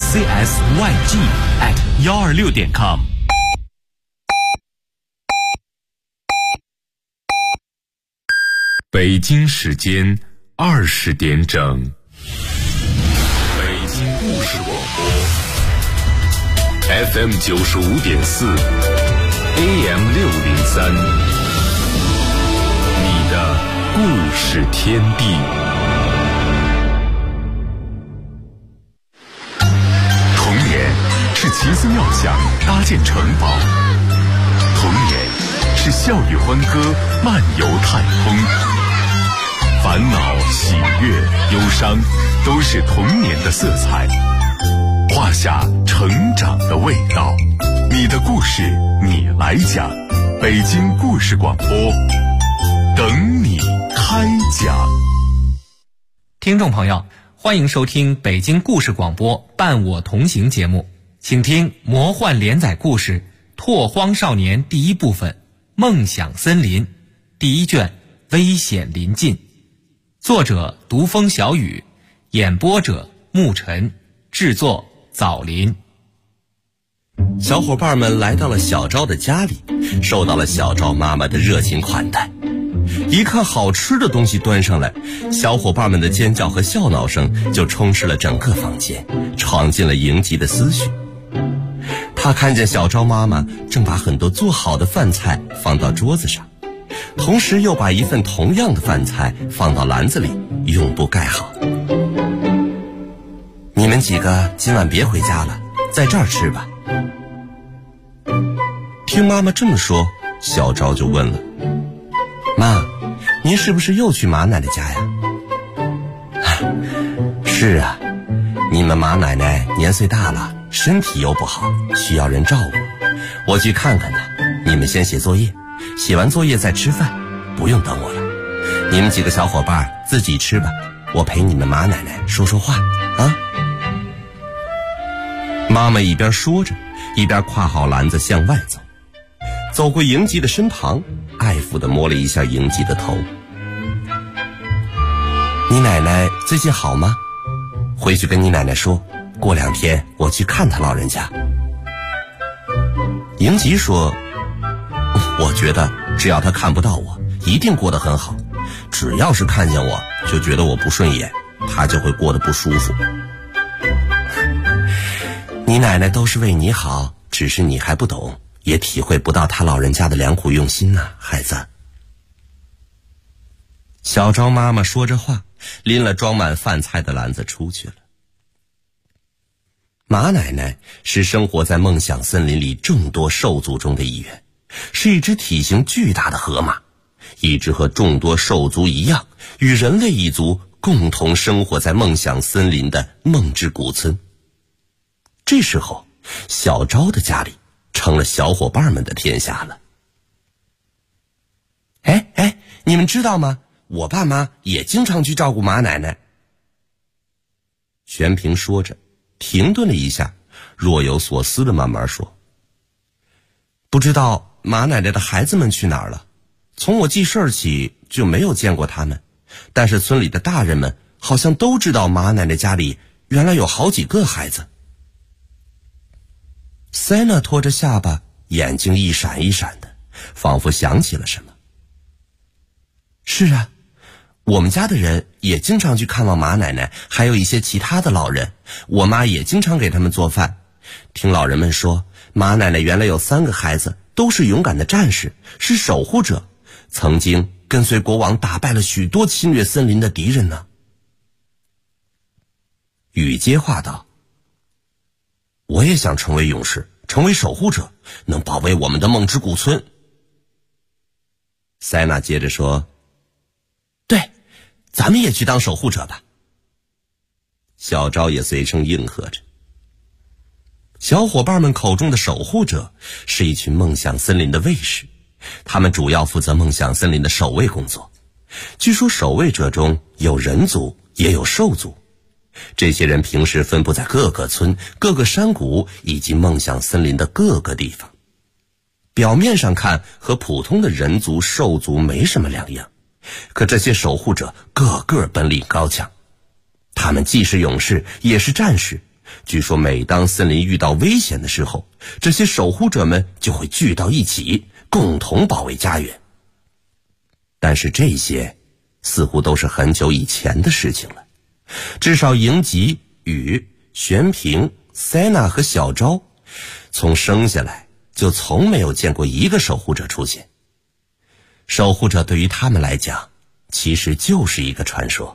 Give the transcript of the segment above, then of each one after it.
CSYG@126.com。北京时间20点整。北京故事广播 FM 95.4 AM 603，你的故事天地。童年是奇思妙想搭建城堡，童年是笑语欢歌漫游太空，烦恼喜悦忧伤都是童年的色彩，画下成长的味道。你的故事你来讲，北京故事广播等你开讲。 听众朋友，欢迎收听北京故事广播伴我同行节目，请听魔幻连载故事《拓荒少年》第一部分《梦想森林》第一卷危险临近，作者独风小雨，演播者沐晨，制作枣林。 小伙伴们来到了小昭的家里，受到了小昭妈妈的热情款待。一看好吃的东西端上来，小伙伴们的尖叫和笑闹声就充斥了整个房间，闯进了迎吉的思绪。他看见小昭妈妈正把很多做好的饭菜放到桌子上，同时又把一份同样的饭菜放到篮子里，用布盖好。你们几个今晚别回家了，在这儿吃吧。听妈妈这么说，小昭就问了：妈，您是不是又去马奶奶家呀？是啊，你们马奶奶年岁大了，身体又不好，需要人照顾，我去看看她。你们先写作业，写完作业再吃饭，不用等我了。你们几个小伙伴自己吃吧，我陪你们马奶奶说说话啊。妈妈一边说着，一边挎好篮子向外走。走过迎吉的身旁，爱抚地摸了一下迎吉的头。你奶奶最近好吗？回去跟你奶奶说，过2天我去看她老人家。迎吉说，我觉得只要她看不到我，一定过得很好。只要是看见我就觉得我不顺眼，她就会过得不舒服。你奶奶都是为你好，只是你还不懂，也体会不到她老人家的良苦用心呐，孩子。小昭妈妈说着话，拎了装满饭菜的篮子出去了。马奶奶是生活在梦想森林里众多兽族中的一员，是一只体型巨大的河马，一只和众多兽族一样，与人类一族共同生活在梦想森林的梦之谷村。这时候，小昭的家里成了小伙伴们的天下了。哎，你们知道吗？我爸妈也经常去照顾马奶奶。全平说着，停顿了一下，若有所思地慢慢说：不知道马奶奶的孩子们去哪儿了？从我记事起就没有见过他们，但是村里的大人们好像都知道马奶奶家里原来有好几个孩子。塞娜拖着下巴，眼睛一闪一闪的，仿佛想起了什么。是啊，我们家的人也经常去看望马奶奶，还有一些其他的老人，我妈也经常给他们做饭。听老人们说，马奶奶原来有3个孩子，都是勇敢的战士，是守护者，曾经跟随国王打败了许多侵略森林的敌人呢。雨接话道：我也想成为勇士，成为守护者，能保卫我们的梦之谷村。塞娜接着说：对，咱们也去当守护者吧。小昭也随声应和着。小伙伴们口中的守护者是一群梦想森林的卫士，他们主要负责梦想森林的守卫工作。据说守卫者中有人族也有兽族，这些人平时分布在各个村、各个山谷以及梦想森林的各个地方。表面上看和普通的人族、兽族没什么两样，可这些守护者个个本领高强，他们既是勇士也是战士， 据说每当森林遇到危险的时候，这些守护者们就会聚到一起，共同保卫家园。但是这些似乎都是很久以前的事情了，至少迎吉、雨、玄平、塞娜和小昭从生下来就从没有见过一个守护者出现。守护者对于他们来讲，其实就是一个传说。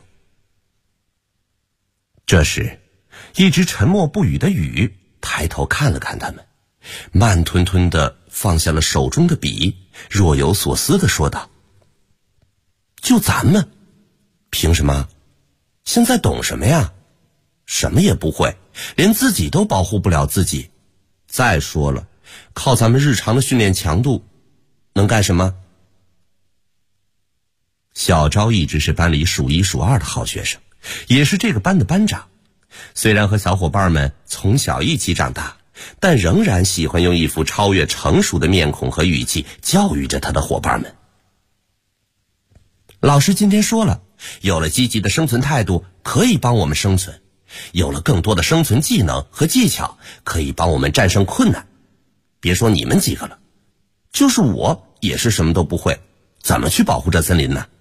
这时，一直沉默不语的雨抬头看了看他们，慢吞吞地放下了手中的笔，若有所思地说道：就咱们，凭什么？现在懂什么呀？什么也不会，连自己都保护不了自己。再说了，靠咱们日常的训练强度，能干什么？小昭一直是班里数一数二的好学生，也是这个班的班长。虽然和小伙伴们从小一起长大，但仍然喜欢用一副超越成熟的面孔和语气教育着他的伙伴们。老师今天说了，有了积极的生存态度可以帮我们生存，有了更多的生存技能和技巧可以帮我们战胜困难。别说你们几个了，就是我也是什么都不会，怎么去保护这森林呢？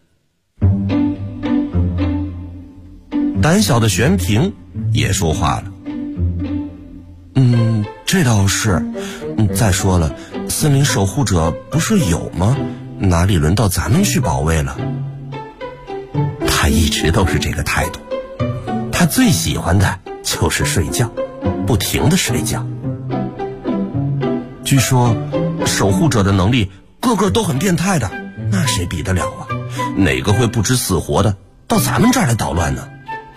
胆小的玄平也说话了。这倒是。再说了，森林守护者不是有吗？哪里轮到咱们去保卫了？他一直都是这个态度。他最喜欢的就是睡觉，不停地睡觉。据说守护者的能力个个都很变态的，那谁比得了啊？哪个会不知死活的到咱们这儿来捣乱呢？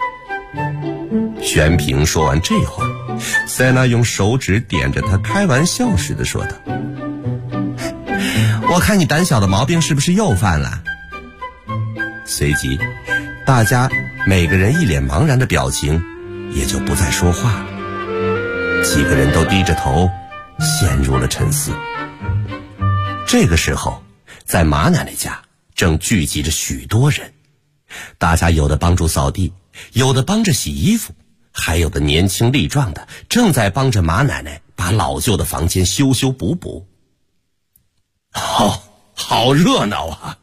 玄平说完这话，塞娜用手指点着他，开玩笑似的说道：我看你胆小的毛病是不是又犯了？随即大家每个人一脸茫然的表情，也就不再说话了。几个人都低着头陷入了沉思。这个时候，在马奶奶家正聚集着许多人，大家有的帮助扫地，有的帮着洗衣服，还有的年轻力壮的正在帮着马奶奶把老旧的房间修修补补。好热闹啊！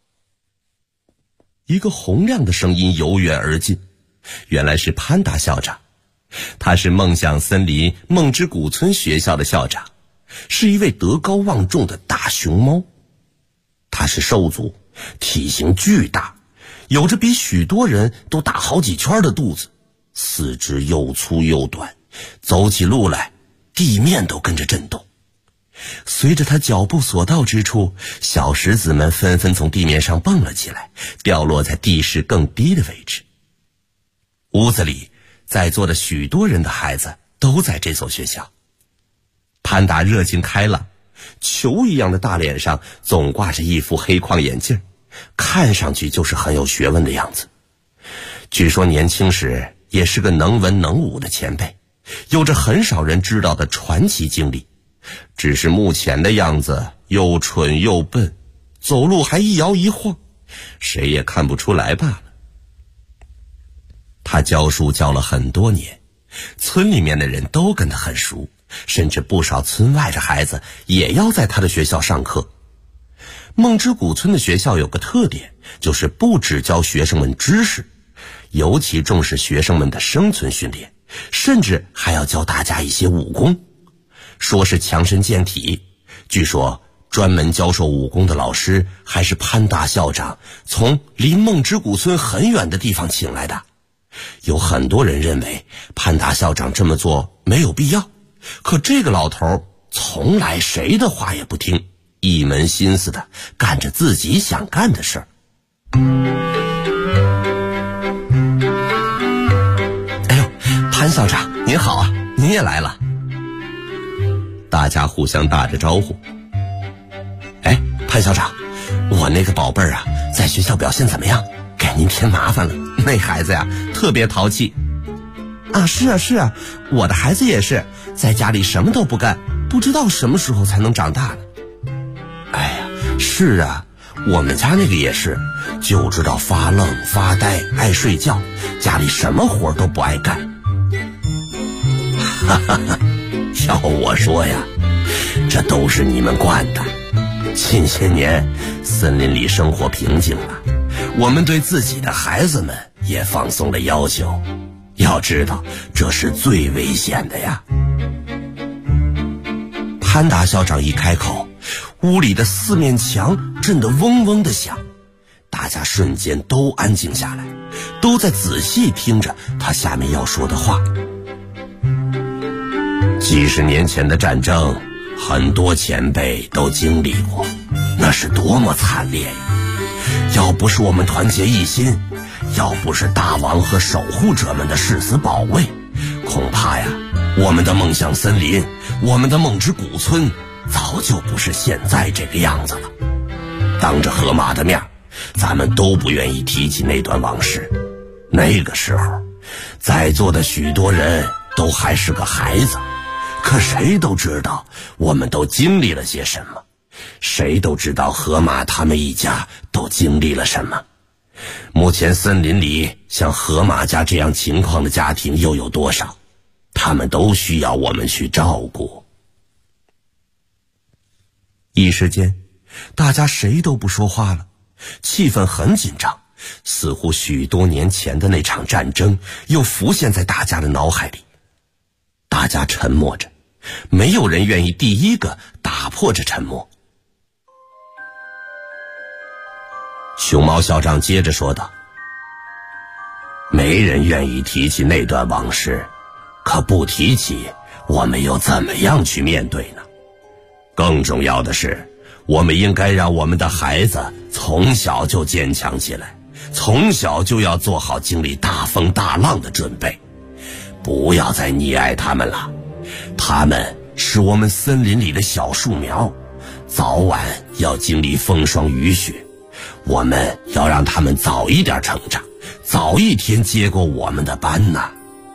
一个洪亮的声音由远而近，原来是潘达校长。他是梦想森林梦之谷村学校的校长，是一位德高望重的大熊猫。他是兽族，体型巨大，有着比许多人都大好几圈的肚子，四肢又粗又短，走起路来地面都跟着震动。随着他脚步所到之处，小石子们纷纷从地面上蹦了起来，掉落在地势更低的位置。屋子里在座的许多人的孩子都在这所学校。潘达热情开朗，球一样的大脸上总挂着一副黑框眼镜，看上去就是很有学问的样子。据说年轻时也是个能文能武的前辈，有着很少人知道的传奇经历，只是目前的样子又蠢又笨，走路还一摇一晃，谁也看不出来罢了。他教书教了很多年，村里面的人都跟他很熟，甚至不少村外的孩子也要在他的学校上课。梦之谷村的学校有个特点，就是不只教学生们知识，尤其重视学生们的生存训练，甚至还要教大家一些武功，说是强身健体。据说专门教授武功的老师还是潘大校长从离梦之谷村很远的地方请来的。有很多人认为潘大校长这么做没有必要，可这个老头从来谁的话也不听，一门心思的干着自己想干的事儿。哎呦，潘校长您好啊，您也来了。大家互相打着招呼。哎，潘校长，我那个宝贝儿啊，在学校表现怎么样？给您添麻烦了。那孩子呀，特别淘气。啊，是啊，我的孩子也是，在家里什么都不干，不知道什么时候才能长大呢。哎呀，是啊，我们家那个也是，就知道发愣发呆，爱睡觉，家里什么活都不爱干。 要我说呀，这都是你们惯的。近些年森林里生活平静了，我们对自己的孩子们也放松了要求。要知道，这是最危险的呀。潘达校长一开口，屋里的四面墙震得嗡嗡的响，大家瞬间都安静下来，都在仔细听着他下面要说的话。几十年前的战争，很多前辈都经历过，那是多么惨烈呀！要不是我们团结一心，要不是大王和守护者们的誓死保卫，恐怕呀，我们的梦想森林，我们的梦之古村，早就不是现在这个样子了。当着河马的面，咱们都不愿意提起那段往事。那个时候，在座的许多人都还是个孩子，可谁都知道我们都经历了些什么，谁都知道河马他们一家都经历了什么。目前森林里像河马家这样情况的家庭又有多少？他们都需要我们去照顾。一时间，大家谁都不说话了，气氛很紧张，似乎许多年前的那场战争又浮现在大家的脑海里。大家沉默着，没有人愿意第一个打破这沉默。熊猫校长接着说道：没人愿意提起那段往事，可不提起，我们又怎么样去面对呢？更重要的是，我们应该让我们的孩子从小就坚强起来，从小就要做好经历大风大浪的准备，不要再溺爱他们了。他们是我们森林里的小树苗，早晚要经历风霜雨雪，我们要让他们早一点成长，早一天接过我们的班呐。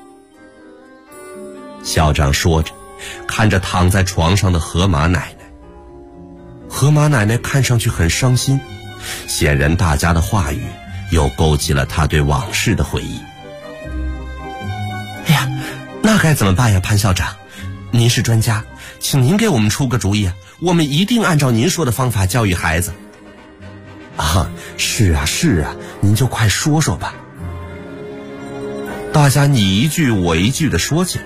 校长说着，看着躺在床上的河马奶奶。河马奶奶看上去很伤心，显然大家的话语又勾起了她对往事的回忆。哎呀，那该怎么办呀，潘校长？您是专家，请您给我们出个主意啊，我们一定按照您说的方法教育孩子。啊，是啊，您就快说说吧。大家你一句我一句地说起来。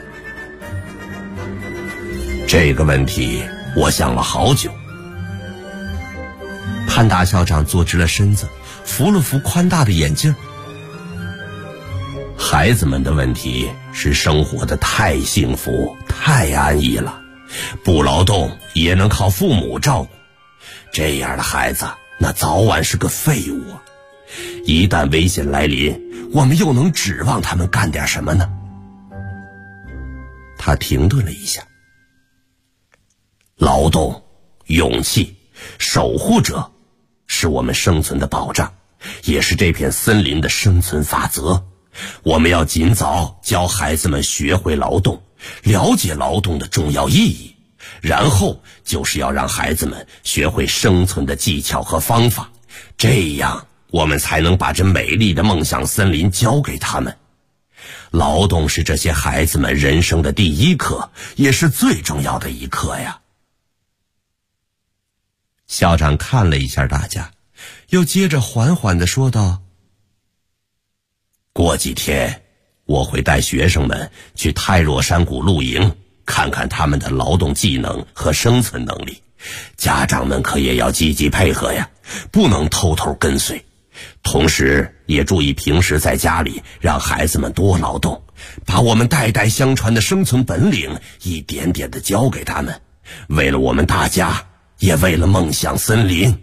这个问题我想了好久。潘大校长坐直了身子，扶了扶宽大的眼镜。孩子们的问题是生活的太幸福太安逸了，不劳动也能靠父母照顾，这样的孩子那早晚是个废物啊！一旦危险来临，我们又能指望他们干点什么呢？他停顿了一下。劳动、勇气、守护者是我们生存的保障，也是这片森林的生存法则。我们要尽早教孩子们学会劳动，了解劳动的重要意义，然后就是要让孩子们学会生存的技巧和方法，这样我们才能把这美丽的梦想森林交给他们。劳动是这些孩子们人生的第一课，也是最重要的一课呀。校长看了一下大家，又接着缓缓地说道：过几天我会带学生们去泰若山谷露营，看看他们的劳动技能和生存能力，家长们可也要积极配合呀，不能偷偷跟随。同时也注意平时在家里让孩子们多劳动，把我们代代相传的生存本领一点点地教给他们，为了我们大家，也为了梦想森林。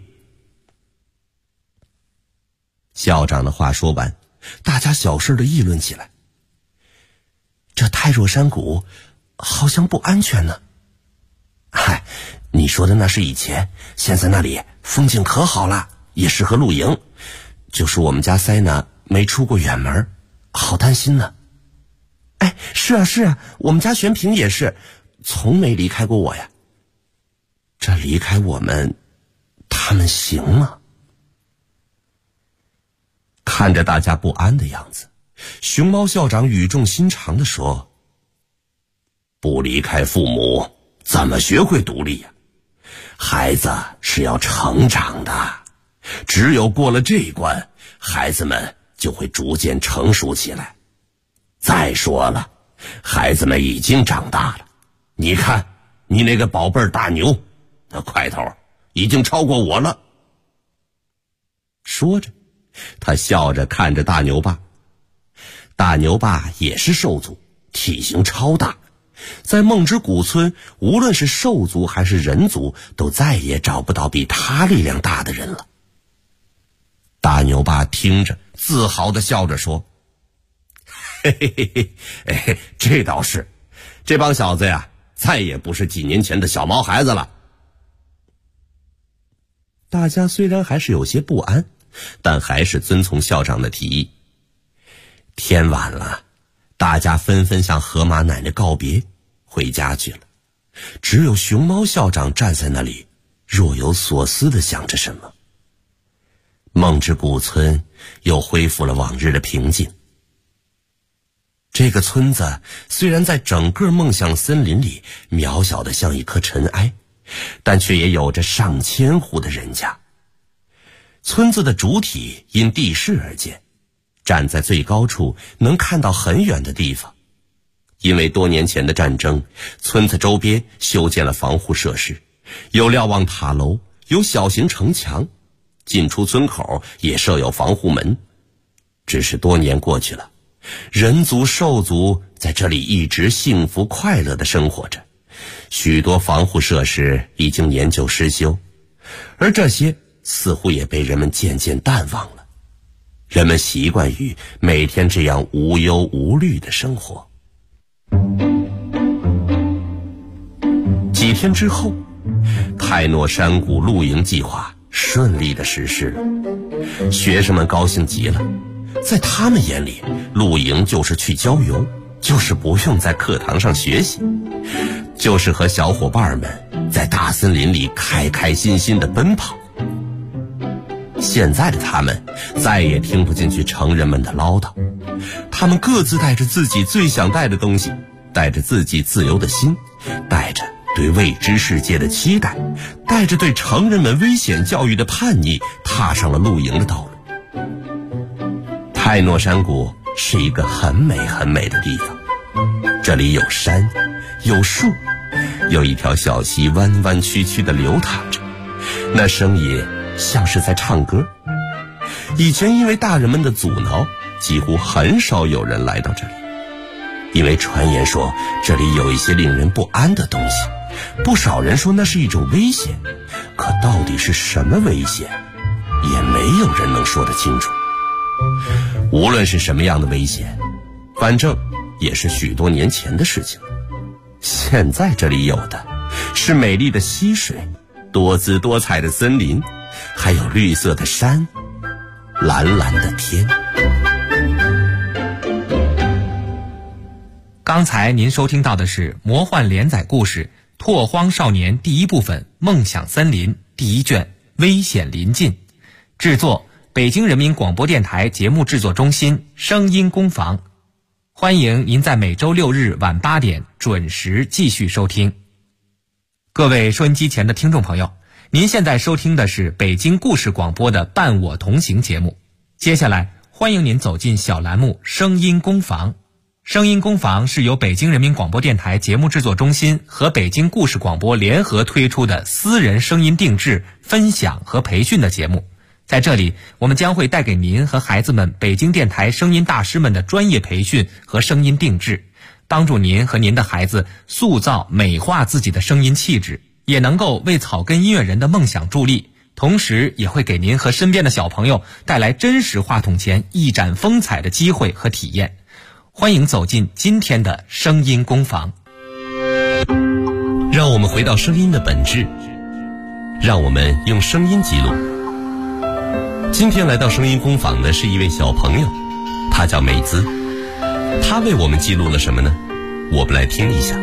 校长的话说完，大家小声地议论起来。这泰若山谷好像不安全呢。嗨，你说的那是以前，现在那里风景可好了，也适合露营。就是我们家塞娜没出过远门，好担心呢。哎，是啊，我们家玄平也是，从没离开过我呀。这离开我们，他们行吗？看着大家不安的样子，熊猫校长语重心长地说： 不离开父母，怎么学会独立呀？孩子是要成长的，只有过了这一关，孩子们就会逐渐成熟起来。再说了，孩子们已经长大了，你看你那个宝贝大牛，那块头已经超过我了。说着，他笑着看着大牛爸。大牛爸也是兽族，体型超大，在梦之谷村，无论是兽族还是人族，都再也找不到比他力量大的人了。大牛爸听着，自豪地笑着说：“嘿嘿嘿嘿，这倒是，这帮小子呀，再也不是几年前的小毛孩子了。”大家虽然还是有些不安，但还是遵从校长的提议。天晚了，大家纷纷向河马奶奶告别，回家去了。只有熊猫校长站在那里，若有所思地想着什么。梦之谷村又恢复了往日的平静。这个村子虽然在整个梦想森林里渺小得像一颗尘埃，但却也有着上千户的人家。村子的主体因地势而建，站在最高处能看到很远的地方。因为多年前的战争，村子周边修建了防护设施，有瞭望塔楼，有小型城墙，进出村口也设有防护门。只是多年过去了，人族兽族在这里一直幸福快乐地生活着，许多防护设施已经年久失修，而这些似乎也被人们渐渐淡忘了。人们习惯于每天这样无忧无虑的生活。几天之后，泰诺山谷露营计划顺利地实施了，学生们高兴极了。在他们眼里，露营就是去郊游，就是不用在课堂上学习，就是和小伙伴们在大森林里开开心心地奔跑。现在的他们再也听不进去成人们的唠叨，他们各自带着自己最想带的东西，带着自己自由的心，带着对未知世界的期待，带着对成人们危险教育的叛逆，踏上了露营的道路。泰诺山谷是一个很美很美的地方，这里有山，有树，有一条小溪弯弯曲曲地流淌着，那声音像是在唱歌。以前因为大人们的阻挠，几乎很少有人来到这里，因为传言说这里有一些令人不安的东西，不少人说那是一种危险，可到底是什么危险，也没有人能说得清楚。无论是什么样的危险，反正也是许多年前的事情了。现在这里有的是美丽的溪水，多姿多彩的森林，还有绿色的山，蓝蓝的天。 刚才您收听到的是魔幻连载故事《拓荒少年》第一部分《梦想森林》第一卷《危险临近》，制作北京人民广播电台节目制作中心声音工坊。欢迎您在每周六日晚8点准时继续收听。各位收音机前的听众朋友，您现在收听的是北京故事广播的伴我同行节目。接下来欢迎您走进小栏目声音工坊。声音工坊是由北京人民广播电台节目制作中心和北京故事广播联合推出的私人声音定制、分享和培训的节目。在这里，我们将会带给您和孩子们北京电台声音大师们的专业培训和声音定制，帮助您和您的孩子塑造美化自己的声音气质，也能够为草根音乐人的梦想助力，同时也会给您和身边的小朋友带来真实话筒前一展风采的机会和体验。欢迎走进今天的声音工坊。 让我们回到声音的本质，让我们用声音记录。今天来到声音工坊的是一位小朋友，他叫美姿。他为我们记录了什么呢？我们来听一下。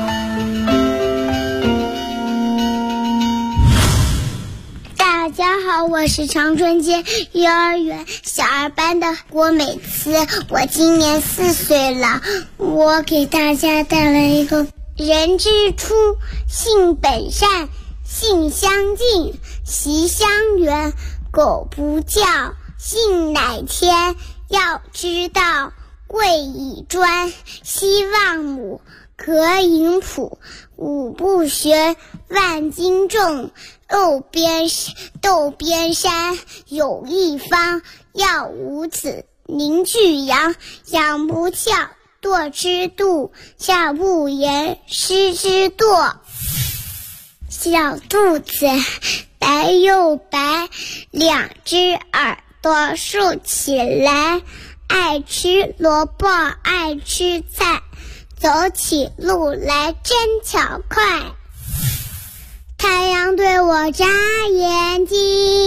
大家好， 好，我是长春街幼儿园小二班的郭美慈，我今年4岁了。我给大家带来一个人之初，性本善，性相近，习相远，苟不教，性乃迁。要知道，贵以专，希望母，可引谱。五不学，万经重。窦边山有一方，要五子，名俱扬。养不教，惰之惰；教不严，师之惰。小肚子白又白，两只耳朵竖起来，爱吃萝卜爱吃菜，走起路来真巧快。太阳对我眨眼睛，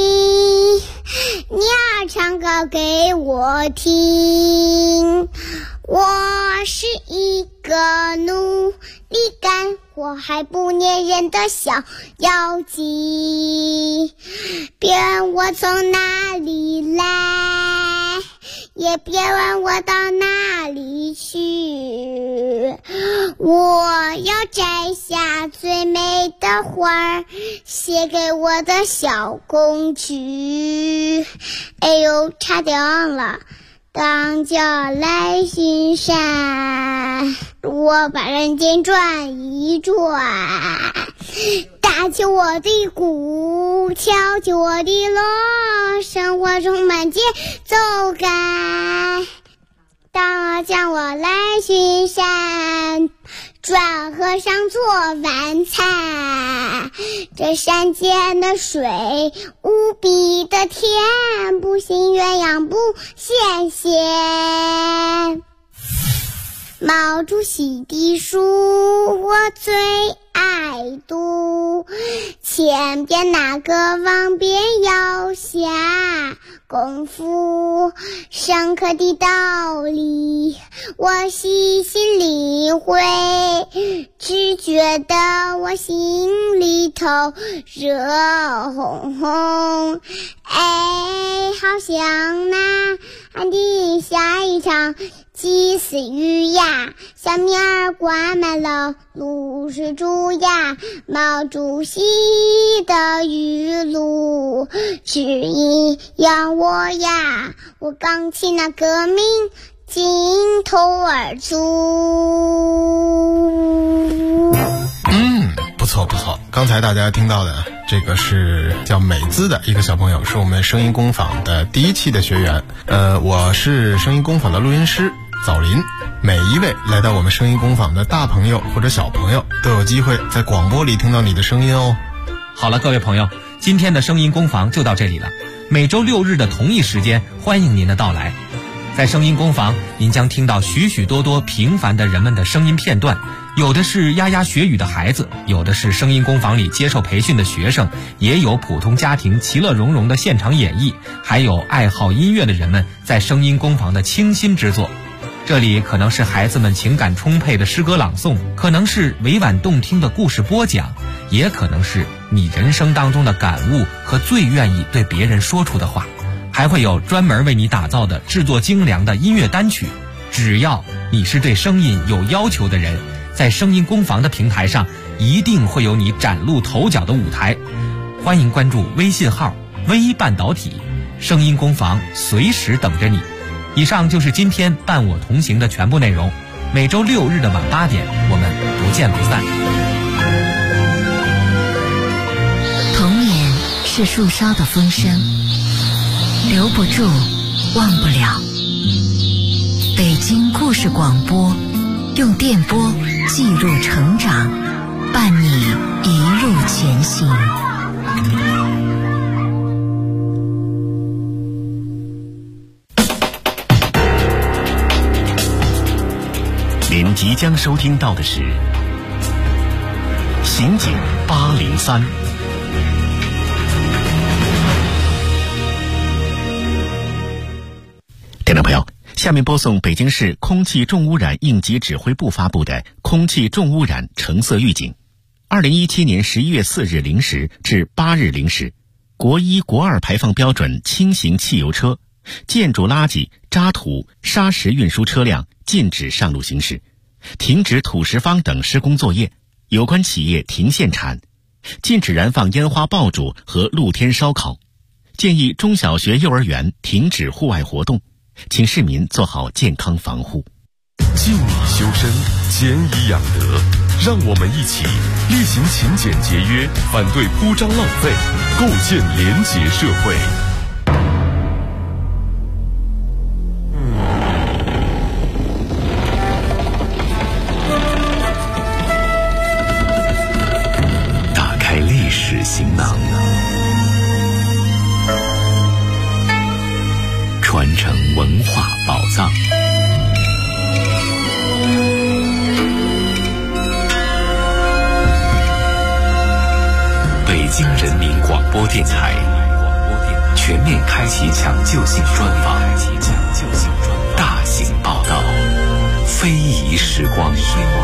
鸟儿唱歌给我听。我是一个努力干活还不粘人的小妖精，别问我从哪里来，也别问我到哪里去。我要摘下最美的花儿，写给我的小公举。哎呦，差点忘了，当脚来巡山，我把人间转一转，打起我的鼓，敲起我的锣，生活充满节奏感。当叫我来巡山，转河上做晚餐，这山间的水无比的甜，不信鸳鸯不羡仙。毛主席的书我最爱读，前边那个往边要下功夫，深刻的道理我细细领会，只觉得我心里头热烘烘。哎，好像那安定下一场鸡死鱼呀，下面儿挂满了卤水猪呀。毛主席的语录指引养我呀，我刚起那革命劲头儿足。 不错不错，刚才大家听到的这个是叫美姿的一个小朋友，是我们声音工坊的第1期的学员。我是声音工坊的录音师枣林。每一位来到我们声音工坊的大朋友或者小朋友都有机会在广播里听到你的声音哦。 好了，各位朋友，今天的声音工坊就到这里了。每周6日的同一时间，欢迎您的到来。在声音工坊，您将听到许许多多平凡的人们的声音片段，有的是牙牙学语的孩子，有的是声音工坊里接受培训的学生，也有普通家庭其乐融融的现场演绎，还有爱好音乐的人们在声音工坊的倾心之作。这里可能是孩子们情感充沛的诗歌朗诵，可能是委婉动听的故事播讲，也可能是你人生当中的感悟和最愿意对别人说出的话，还会有专门为你打造的制作精良的音乐单曲。只要你是对声音有要求的人，在声音工坊的平台上一定会有你崭露头角的舞台。欢迎关注微信号微半导体，声音工坊随时等着你。以上就是今天伴我同行的全部内容，每周6日的晚8点，我们不见不散。 童年是树梢的风声，留不住，忘不了。北京故事广播，用电波记录成长，伴你一路前行。 您即将收听到的是刑警803。听众朋友，下面播送北京市空气重污染应急指挥部发布的空气重污染橙色预警。2017年11月4日0时至8日0时， 国1、国2排放标准轻型汽油车，建筑垃圾、渣土、砂石运输车辆禁止上路行驶，停止土石方等施工作业，有关企业停限产，禁止燃放烟花爆竹和露天烧烤，建议中小学、幼儿园停止户外活动，请市民做好健康防护。 静以修身，俭以养德，让我们一起厉行勤俭节约，反对铺张浪费，构建廉洁社会。打开历史行囊，传承文化宝藏。北京人民广播电台全面开启抢救性专访，大型报道，非遗时光。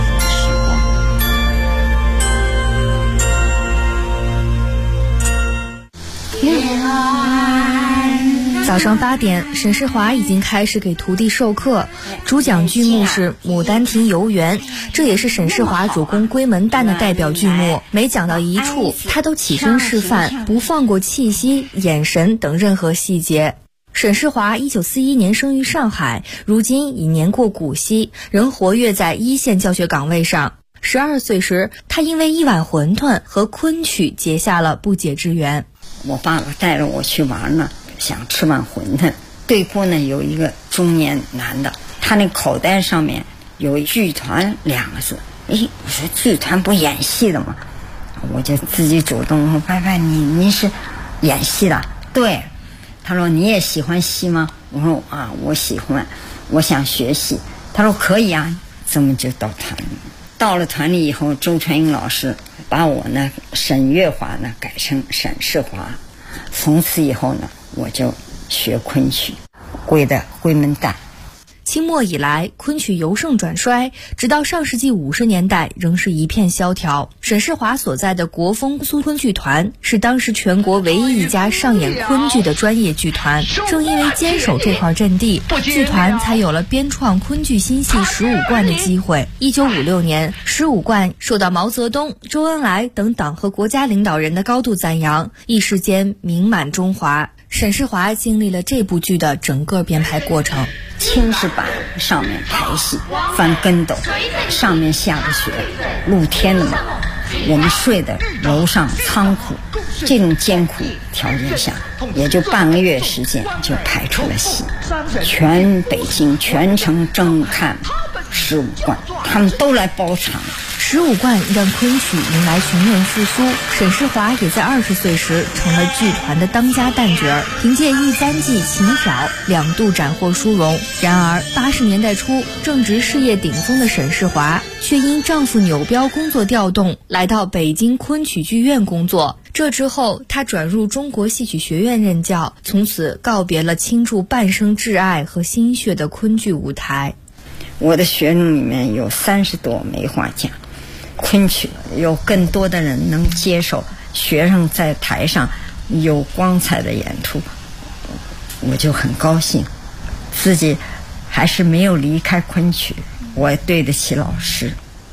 早上8点，沈世华已经开始给徒弟授课，主讲剧目是《牡丹亭游园》，这也是沈世华主攻闺门旦的代表剧目。每讲到一处，他都起身示范，不放过气息、眼神等任何细节。沈世华1941年生于上海，如今已年过古稀，仍活跃在一线教学岗位上。12岁时，他因为一碗馄饨和昆曲结下了不解之缘。 我爸爸带着我去玩呢，想吃碗馄饨。对过呢有一个中年男的，他那口袋上面有剧团2个字。我说剧团不演戏的吗？我就自己主动说：“伯伯，您是演戏的？”对。他说：“你也喜欢戏吗？”我说：“啊，我喜欢，我想学戏。”他说：“可以啊。”这么就到团里。到了团里以后，周传英老师把我呢沈月华呢改成沈世华。从此以后呢，我就学昆曲，归的闺门旦。 清末以来，昆曲由盛转衰，直到上世纪50年代仍是一片萧条。沈世华所在的国风苏昆剧团是当时全国唯一一家上演昆剧的专业剧团。正因为坚守这块阵地，剧团才有了编创昆剧新戏15贯的机会。1956年，15贯受到毛泽东、周恩来等党和国家领导人的高度赞扬，一时间名满中华。沈世华经历了这部剧的整个编排过程。 青石板上面排戏，翻跟斗，上面下着雪，露天的嘛。我们睡的楼上仓库，这种艰苦条件下，也就半个月时间就排出了戏。全北京全城争看15贯，他们都来包场。 15贯让昆曲迎来全面复苏，沈世华也在20岁时成了剧团的当家旦角，凭借一簪记琴挑2度斩获殊荣。然而80年代初，正值事业顶峰的沈世华却因丈夫扭标工作调动，来到北京昆曲剧院工作。这之后，他转入中国戏曲学院任教，从此告别了倾注半生挚爱和心血的昆剧舞台。 我的学生里面有30多梅花奖。昆曲有更多的人能接受学生在台上有光彩的演出，我就很高兴。自己还是没有离开昆曲，我对得起老师。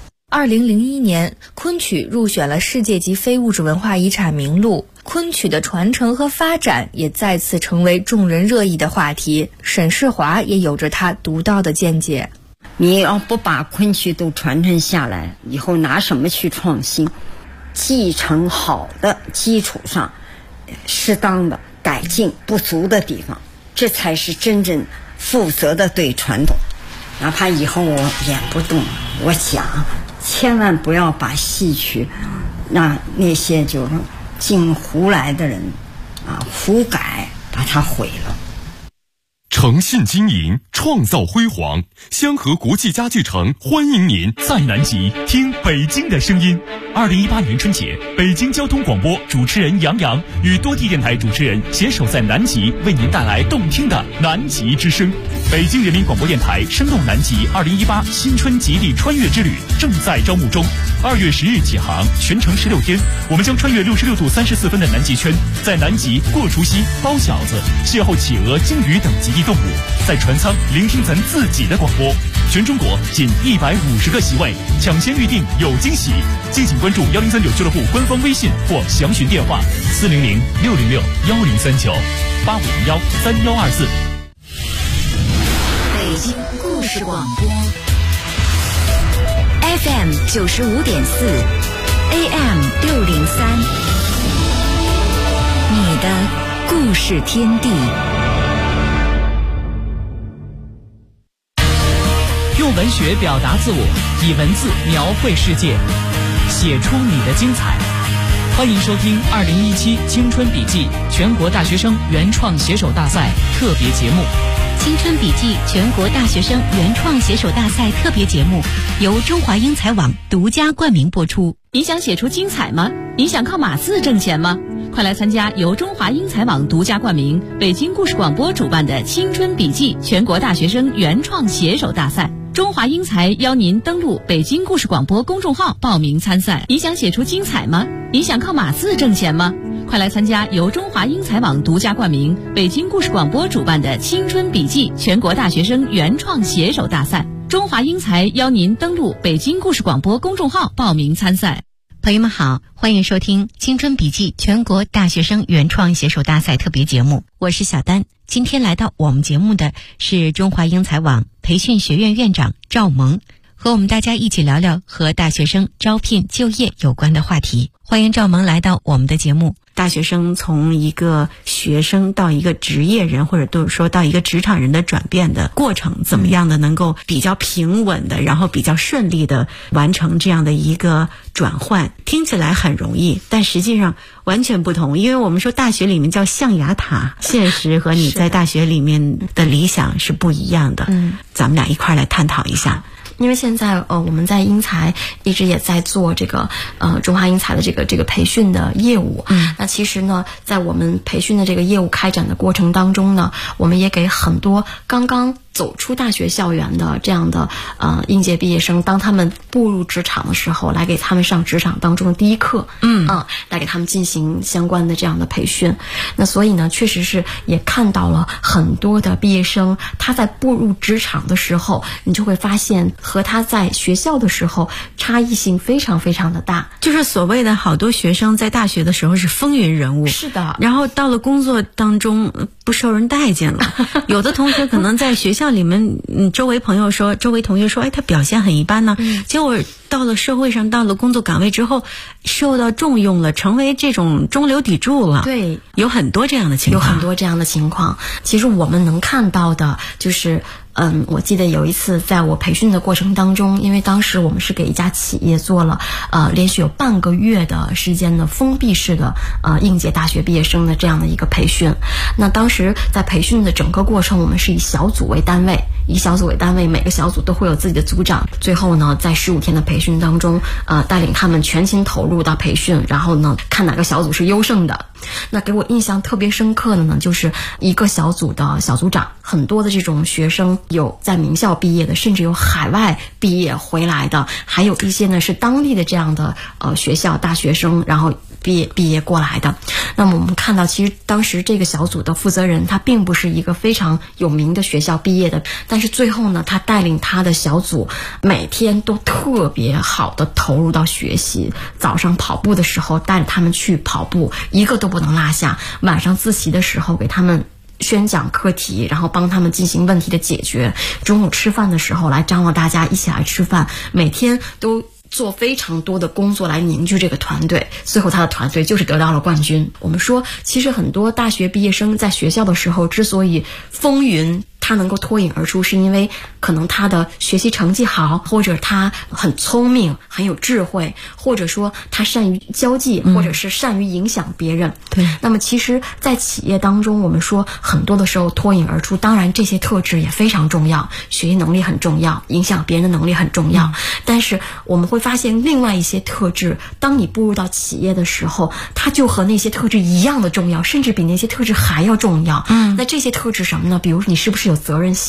2001年，昆曲入选了世界级非物质文化遗产名录，昆曲的传承和发展也再次成为众人热议的话题。沈世华也有着他独到的见解。 你要不把昆曲都传承下来，以后拿什么去创新？继承好的基础上，适当的改进不足的地方，这才是真正负责的对传统。哪怕以后我演不动，我想千万不要把戏曲那些就是进胡来的人胡改，把它毁了。 诚信经营，创造辉煌。香河国际家具城欢迎您在南极听北京的声音。2018年春节，北京交通广播主持人杨洋与多地电台主持人携手在南极，为您带来动听的南极之声。北京人民广播电台生动南极2018新春极地穿越之旅正在招募中。 2月10日起航，全程16天。我们将穿越66度34分的南极圈，在南极过除夕、包饺子，邂逅企鹅、鲸鱼等极地动物，在船舱聆听咱自己的广播。全中国仅150个席位，抢先预定有惊喜。敬请关注1039俱乐部官方微信或详询电话400-606-1039，8501-3124。 北京故事广播 FM 95.4 AM 603，你的故事天地。 用文学表达自我，以文字描绘世界，写出你的精彩。欢迎收听2017青春笔记全国大学生原创写手大赛特别节目。 青春笔记全国大学生原创写手大赛特别节目由中华英才网独家冠名播出。 你想写出精彩吗？你想靠码字挣钱吗？快来参加由中华英才网独家冠名、北京故事广播主办的青春笔记全国大学生原创写手大赛。中华英才邀您登录北京故事广播公众号报名参赛。你想写出精彩吗？你想靠码字挣钱吗？快来参加由中华英才网独家冠名、北京故事广播主办的青春笔记全国大学生原创写手大赛。中华英才邀您登录北京故事广播公众号报名参赛。 朋友们好，欢迎收听青春笔记全国大学生原创写手大赛特别节目，我是小丹。今天来到我们节目的是中华英才网培训学院院长赵萌，和我们大家一起聊聊和大学生招聘就业有关的话题。欢迎赵萌来到我们的节目。大学生从一个学生到一个职业人，或者都说到一个职场人的转变的过程，怎么样的能够比较平稳的，然后比较顺利的完成这样的一个转换，听起来很容易，但实际上完全不同。因为我们说大学里面叫象牙塔，现实和你在大学里面的理想是不一样的。咱们俩一块来探讨一下。 因为现在我们在英才一直也在做这个中华英才的这个培训的业务。那其实呢，在我们培训的这个业务开展的过程当中呢，我们也给很多刚刚走出大学校园的这样的应届毕业生，当他们步入职场的时候，来给他们上职场当中的第一课，来给他们进行相关的这样的培训。那所以呢，确实是也看到了很多的毕业生，他在步入职场的时候，你就会发现和他在学校的时候差异性非常非常的大。 就是所谓的好多学生在大学的时候是风云人物， 是的， 然后到了工作当中不受人待见了。有的同学可能在学校里面，周围同学说，哎，他表现很一般呢，结果到了社会上，到了工作岗位之后，受到重用了，成为这种中流砥柱了。 对， 有很多这样的情况。 其实我们能看到的就是。我记得有一次在我培训的过程当中，因为当时我们是给一家企业做了连续有半个月的时间的封闭式的应届大学毕业生的这样的一个培训。那当时在培训的整个过程，我们是以小组为单位，每个小组都会有自己的组长。最后呢，在15天的培训当中，带领他们全心投入到培训，然后呢，看哪个小组是优胜的。那给我印象特别深刻的呢，就是一个小组的小组长，很多的这种学生有在名校毕业的，甚至有海外毕业回来的，还有一些呢是当地的这样的学校大学生，然后毕业过来的。那么我们看到，其实当时这个小组的负责人他并不是一个非常有名的学校毕业的，但是最后呢，他带领他的小组每天都特别好的投入到学习。早上跑步的时候带着他们去跑步，一个都不能落下。晚上自习的时候给他们宣讲课题，然后帮他们进行问题的解决。中午吃饭的时候来张罗大家一起来吃饭，每天都做非常多的工作来凝聚这个团队，最后他的团队就是得到了冠军。我们说，其实很多大学毕业生在学校的时候之所以风云，他能够脱颖而出，是因为可能他的学习成绩好，或者他很聪明很有智慧，或者说他善于交际，或者是善于影响别人。 对。 那么其实在企业当中，我们说很多的时候脱颖而出，当然这些特质也非常重要，学习能力很重要，影响别人的能力很重要。但是我们会发现另外一些特质，当你步入到企业的时候，它就和那些特质一样的重要，甚至比那些特质还要重要。那这些特质什么呢？比如你是不是有责任心？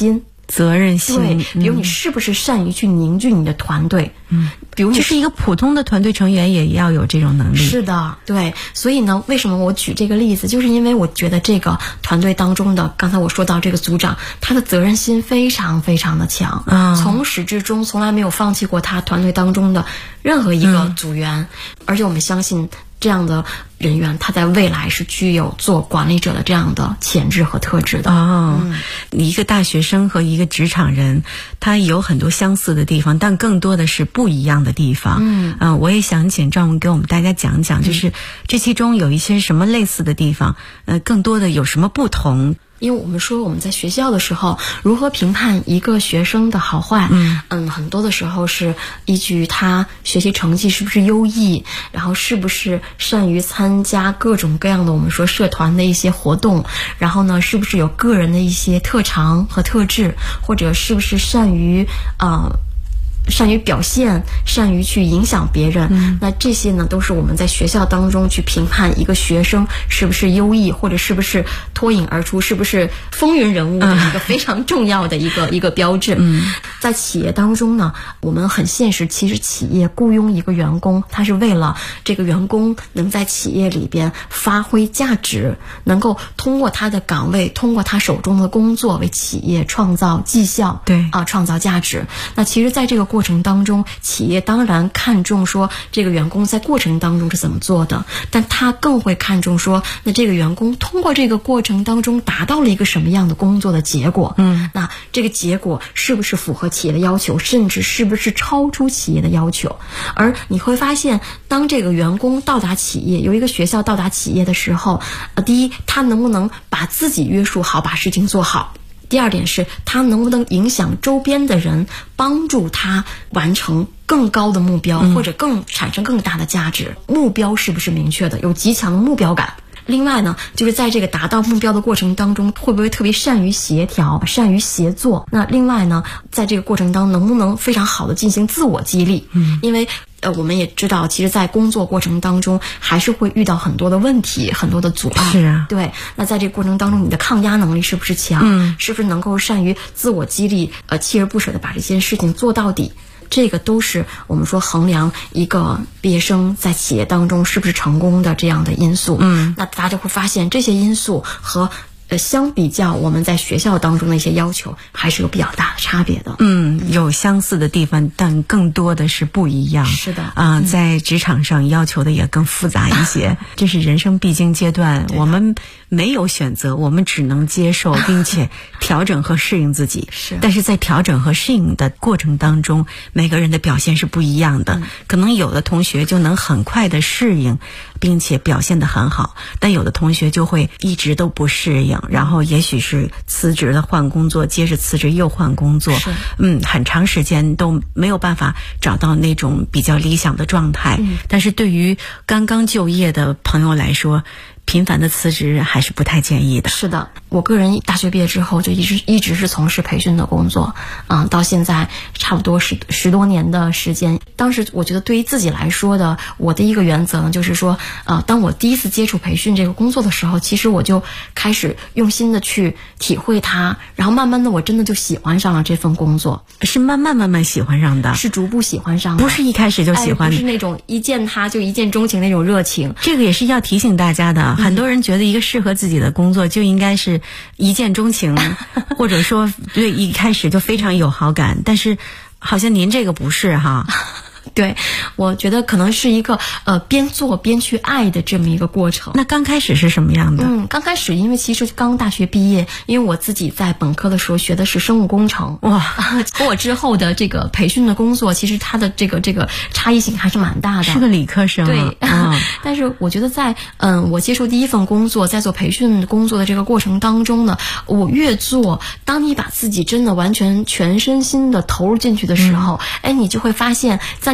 责任心。 对，比如你是不是善于去凝聚你的团队？比如你就是一个普通的团队成员也要有这种能力。 是的，对。所以呢，为什么我举这个例子，就是因为我觉得这个团队当中的，刚才我说到这个组长，他的责任心非常非常的强，从始至终从来没有放弃过他团队当中的任何一个组员，而且我们相信这样的人员，他在未来是具有做管理者的这样的潜质和特质的。 一个大学生和一个职场人，他有很多相似的地方，但更多的是不一样的地方。我也想请赵文给我们大家讲讲，就是这其中有一些什么类似的地方，更多的有什么不同。 因为我们说我们在学校的时候如何评判一个学生的好坏，很多的时候是依据他学习成绩是不是优异，然后是不是善于参加各种各样的我们说社团的一些活动，然后呢是不是有个人的一些特长和特质，或者是不是善于表现，善于去影响别人。那这些呢都是我们在学校当中去评判一个学生是不是优异，或者是不是脱颖而出，是不是风云人物的一个非常重要的一个标志。在企业当中呢，我们很现实，其实企业雇佣一个员工，他是为了这个员工能在企业里边发挥价值，能够通过他的岗位，通过他手中的工作为企业创造绩效，创造价值。那其实在这个过程当中，企业当然看重说这个员工在过程当中是怎么做的，但他更会看重说，那这个员工通过这个过程当中达到了一个什么样的工作的结果。那这个结果是不是符合企业的要求，甚至是不是超出企业的要求。而你会发现，当这个员工到达企业，有一个学校到达企业的时候，第一，他能不能把自己约束好，把事情做好。第二点是，他能不能影响周边的人，帮助他完成更高的目标，或者产生更大的价值。目标是不是明确的，有极强的目标感。另外呢，就是在这个达到目标的过程当中，会不会特别善于协调，善于协作。那另外呢，在这个过程当中能不能非常好的进行自我激励。因为我们也知道，其实在工作过程当中还是会遇到很多的问题，很多的阻碍。 是啊， 对。那在这个过程当中，你的抗压能力是不是强？是不是能够善于自我激励，锲而不舍的把这件事情做到底。这个都是我们说衡量一个毕业生在企业当中是不是成功的这样的因素。那大家会发现这些因素和相比较我们在学校当中的一些要求还是有比较大的差别的。 有相似的地方，但更多的是不一样。 是的， 在职场上要求的也更复杂一些。这是人生必经阶段，我们没有选择，我们只能接受并且调整和适应自己。但是在调整和适应的过程当中，每个人的表现是不一样的。可能有的同学就能很快的适应，并且表现得很好，但有的同学就会一直都不适应，然后也许是辞职了换工作，接着辞职又换工作，很长时间都没有办法找到那种比较理想的状态。但是对于刚刚就业的朋友来说，频繁的辞职还是不太建议的。 是的，我个人大学毕业之后就一直是从事培训的工作，到现在差不多十多年的时间。当时我觉得对于自己来说的，我的一个原则呢，就是说，当我第一次接触培训这个工作的时候，其实我就开始用心的去体会它，然后慢慢的我真的就喜欢上了这份工作。 是慢慢喜欢上的， 是逐步喜欢上的， 不是一开始就喜欢的， 不是那种一见他就一见钟情那种热情。 这个也是要提醒大家的。很多人觉得一个适合自己的工作就应该是一见钟情，或者说对一开始就非常有好感，但是好像您这个不是哈。 对，我觉得可能是一个边做边去爱的这么一个过程。 那刚开始是什么样的？ 刚开始因为其实刚大学毕业，因为我自己在本科的时候学的是生物工程，和我之后的这个培训的工作，其实它的这个差异性还是蛮大的。 是个理科生。 对，但是我觉得在我接触第一份工作，在做培训工作的这个过程当中呢，我越做，当你把自己真的完全全身心的投入进去的时候，你就会发现，在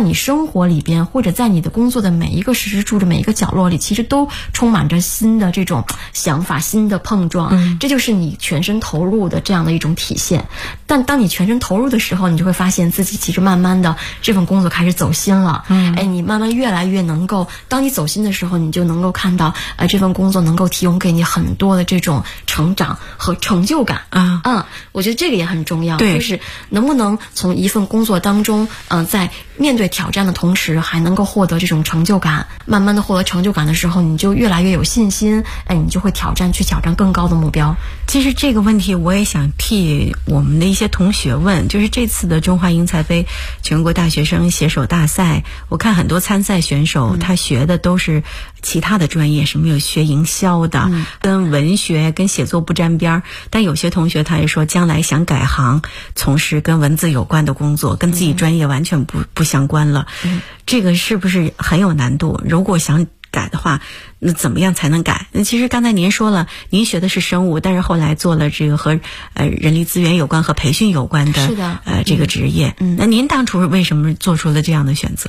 你生活里边或者在你的工作的每一个时时处处每一个角落里，其实都充满着新的这种想法、新的碰撞，这就是你全身投入的这样的一种体现。但当你全身投入的时候，你就会发现自己其实慢慢的这份工作开始走心了，你慢慢越来越能够，当你走心的时候，你就能够看到这份工作能够提供给你很多的这种成长和成就感我觉得这个也很重要，就是能不能从一份工作当中在面对挑战的同时还能够获得这种成就感，慢慢的获得成就感的时候，你就越来越有信心，你就会去挑战更高的目标。 其实这个问题我也想替我们的一些同学问，就是这次的中华英才杯全国大学生携手大赛，我看很多参赛选手他学的都是其他的专业，什么有学营销的，跟文学跟写作不沾边，但有些同学他也说将来想改行从事跟文字有关的工作，跟自己专业完全不相关了，这个是不是很有难度？如果想改的话，那怎么样才能改？那其实刚才您说了，您学的是生物，但是后来做了这个和人力资源有关和培训有关的这个职业。那您当初为什么做出了这样的选择？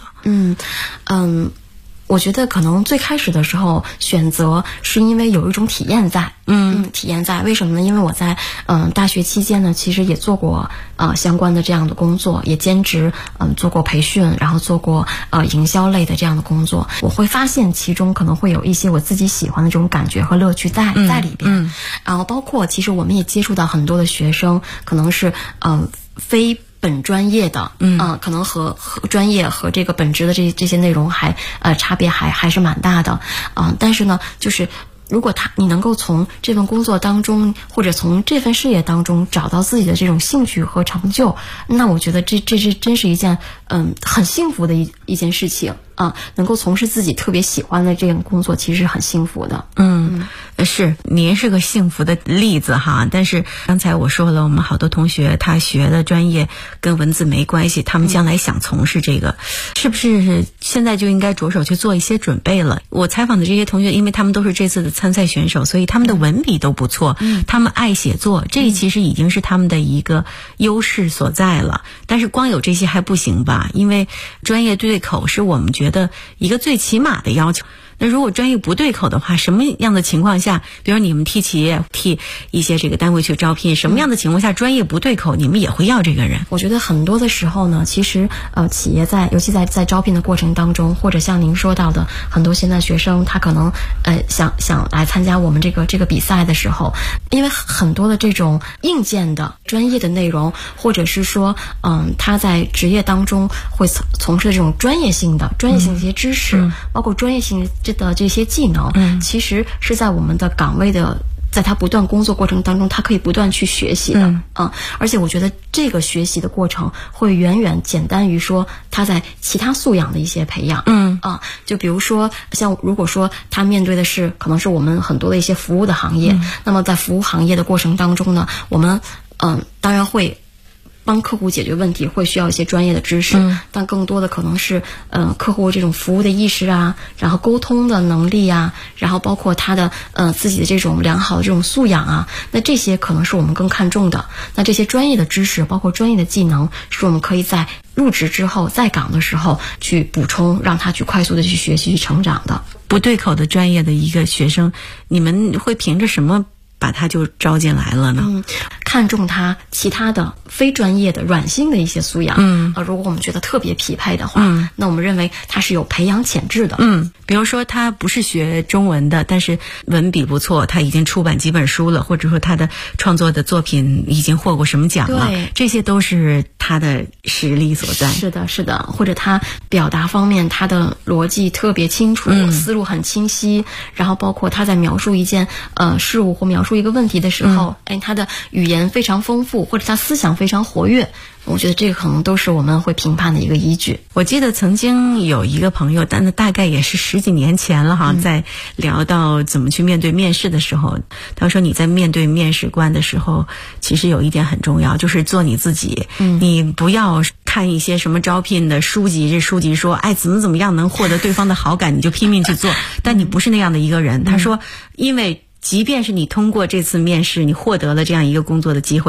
我觉得可能最开始的时候选择是因为有一种体验在，体验在。为什么呢？因为我在大学期间呢，其实也做过相关的这样的工作，也兼职做过培训，然后做过营销类的这样的工作。我会发现其中可能会有一些我自己喜欢的这种感觉和乐趣在里边。然后包括其实我们也接触到很多的学生，可能是非本专业的，可能和专业和这个本职的这些内容还差别还是蛮大的，但是呢，就是如果你能够从这份工作当中或者从这份事业当中找到自己的这种兴趣和成就，那我觉得这真是一件很幸福的一件事情能够从事自己特别喜欢的这样工作，其实是很幸福的。 是，您是个幸福的例子哈。但是刚才我说了，我们好多同学他学的专业跟文字没关系，他们将来想从事这个，是不是现在就应该着手去做一些准备了？我采访的这些同学，因为他们都是这次的参赛选手，所以他们的文笔都不错，他们爱写作，这其实已经是他们的一个优势所在了。但是光有这些还不行吧？因为专业对口是我们觉得一个最起码的要求。那如果专业不对口的话，什么样的情况下，比如你们替企业替一些这个单位去招聘，什么样的情况下专业不对口，你们也会要这个人？ 我觉得很多的时候呢，其实企业尤其在招聘的过程当中，或者像您说到的，很多现在学生他可能想来参加我们这个比赛的时候，因为很多的这种硬件的专业的内容，或者是说他在职业当中会从事这种专业性的一些知识，包括专业性的这些技能，其实是在我们的岗位的，在他不断工作过程当中，他可以不断去学习的而且我觉得这个学习的过程会远远简单于说他在其他素养的一些培养就比如说像如果说他面对的是可能是我们很多的一些服务的行业，那么在服务行业的过程当中呢，我们当然会帮客户解决问题，会需要一些专业的知识，但更多的可能是客户这种服务的意识然后沟通的能力然后包括他的自己的这种良好的这种素养那这些可能是我们更看重的。那这些专业的知识包括专业的技能，是我们可以在入职之后在岗的时候去补充，让他去快速的去学习去成长的。 不对口的专业的一个学生，你们会凭着什么把他就招进来了呢？ 看重他其他的非专业的软性的一些素养如果我们觉得特别匹配的话那我们认为他是有培养潜质的比如说他不是学中文的，但是文笔不错，他已经出版几本书了，或者说他的创作的作品已经获过什么奖了，这些都是他的实力所在。 是的，或者他表达方面他的逻辑特别清楚，思路很清晰，然后包括他在描述一件事物或描述一个问题的时候他的语言非常丰富，或者他思想非常活跃，我觉得这个可能都是我们会评判的一个依据。 我记得曾经有一个朋友，但大概也是10几年前了哈，在聊到怎么去面对面试的时候，他说你在面对面试官的时候，其实有一点很重要，就是做你自己你不要看一些什么招聘的书籍，这书籍说怎么样能获得对方的好感，你就拼命去做但你不是那样的一个人他说因为即便是你通过这次面试，你获得了这样一个工作的机会，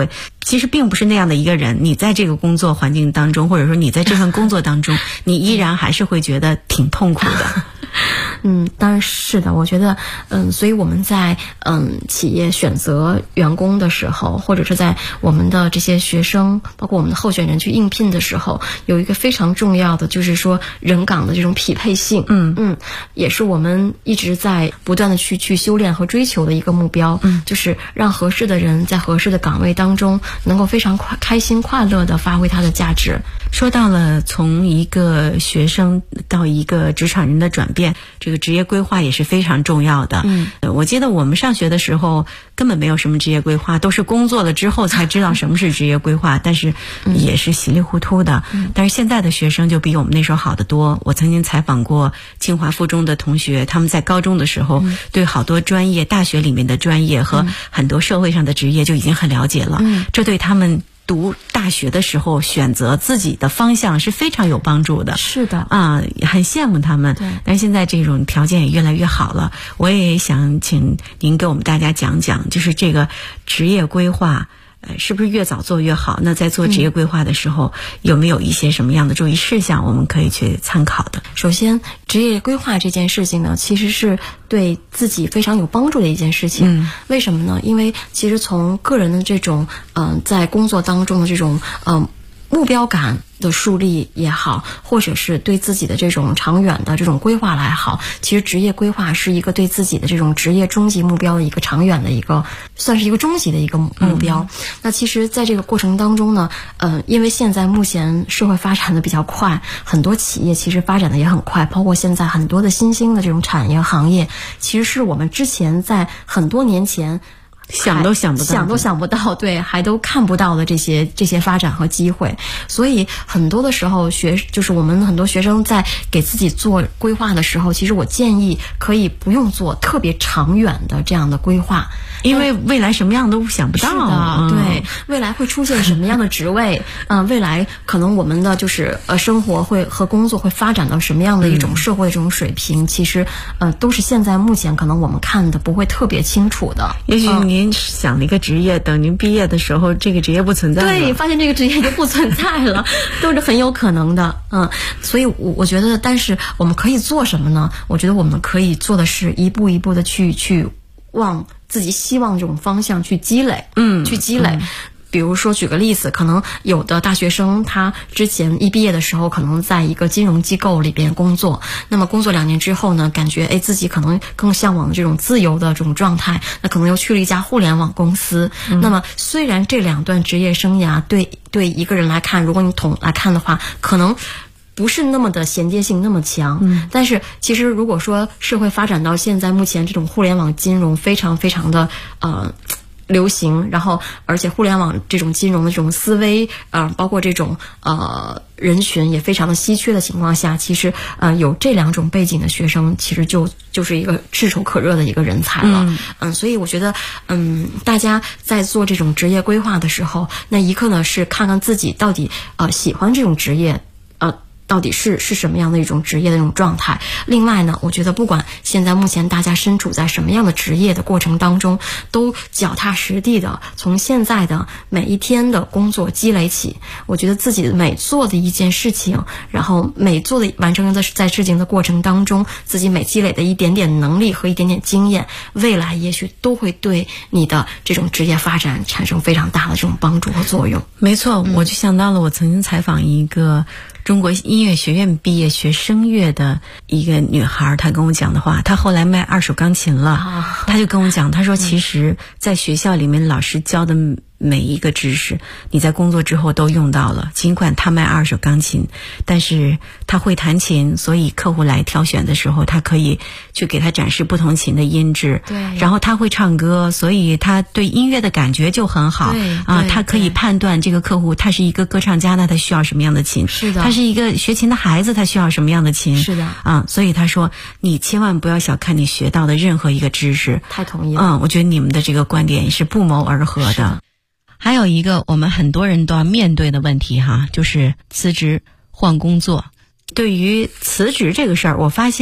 其实并不是那样的一个人，你在这个工作环境当中，或者说你在这份工作当中，你依然还是会觉得挺痛苦的。 当然是的，我觉得，所以我们在企业选择员工的时候，或者是在我们的这些学生，包括我们的候选人去应聘的时候，有一个非常重要的，就是说人岗的这种匹配性，也是我们一直在不断的去修炼和追求的一个目标，就是让合适的人在合适的岗位当中，能够非常开心快乐的发挥他的价值。 说到了从一个学生到一个职场人的转变，这个职业规划也是非常重要的。我记得我们上学的时候根本没有什么职业规划，都是工作了之后才知道什么是职业规划，但是也是稀里糊涂的。但是现在的学生就比我们那时候好得多。我曾经采访过清华附中的同学，他们在高中的时候对好多专业，大学里面的专业和很多社会上的职业就已经很了解了。这对他们读大学的时候选择自己的方向是非常有帮助的。 是的很羡慕他们。但是现在这种条件也越来越好了。我也想请您给我们大家讲讲，就是这个职业规划是不是越早做越好？那在做职业规划的时候，有没有一些什么样的注意事项我们可以去参考的？ 首先，职业规划这件事情呢，其实是对自己非常有帮助的一件事情。为什么呢？因为其实从个人的这种在工作当中的这种目标感的树立也好，或者是对自己的这种长远的这种规划来好，其实职业规划是一个对自己的这种职业终极目标的一个长远的一个，算是一个终极的一个目标。那其实在这个过程当中呢，因为现在目前社会发展的比较快，很多企业其实发展的也很快，包括现在很多的新兴的这种产业行业，其实是我们之前在很多年前想都想不到， 对，还都看不到的这些发展和机会。所以很多的时候就是我们很多学生在给自己做规划的时候，其实我建议可以不用做特别长远的这样的规划， 因为未来什么样都想不到。 是的，对，未来会出现什么样的职位，未来可能我们的就是生活会和工作会发展到什么样的一种社会的这种水平，其实都是现在目前可能我们看的不会特别清楚的。 也许您想了一个职业，等您毕业的时候，这个职业不存在了。 对，发现这个职业就不存在了，都是很有可能的。所以我觉得，但是我们可以做什么呢？我觉得我们可以做的是一步一步的去往自己希望这种方向去积累，去积累。比如说举个例子，可能有的大学生他之前一毕业的时候可能在一个金融机构里边工作，那么工作2年之后呢，感觉自己可能更向往的这种自由的这种状态，那可能又去了一家互联网公司。那么虽然这2段职业生涯对一个人来看，如果你统来看的话，可能不是那么的衔接性那么强，但是其实如果说社会发展到现在目前这种互联网金融非常非常的流行，然后而且互联网这种金融的这种思维包括这种人群也非常的稀缺的情况下，其实有这2种背景的学生其实就是一个炙手可热的一个人才了。所以我觉得大家在做这种职业规划的时候，那一个呢是看看自己到底喜欢这种职业到底是什么样的一种职业的一种状态。另外呢，我觉得不管现在目前大家身处在什么样的职业的过程当中，都脚踏实地的从现在的每一天的工作积累起。我觉得自己每做的一件事情，然后每做的完成的在事情的过程当中，自己每积累的一点点能力和一点点经验，未来也许都会对你的这种职业发展产生非常大的这种帮助和作用。 没错，我就想到了我曾经采访一个中国音乐学院毕业学声乐的一个女孩，她跟我讲的话，她后来卖2手钢琴了。她就跟我讲，她说其实在学校里面老师教的每一个知识你在工作之后都用到了。尽管她卖2手钢琴，但是她会弹琴，所以客户来挑选的时候，她可以去给她展示不同琴的音质。 对， 然后她会唱歌，所以她对音乐的感觉就很好。她可以判断这个客户他是一个歌唱家，那他需要什么样的琴。 是的， 他是一个学琴的孩子，他需要什么样的琴。 是的所以他说你千万不要小看你学到的任何一个知识。 太同意了。 我觉得你们的这个观点是不谋而合的。还有一个我们很多人都要面对的问题就是辞职换工作。对于辞职这个事儿，我发现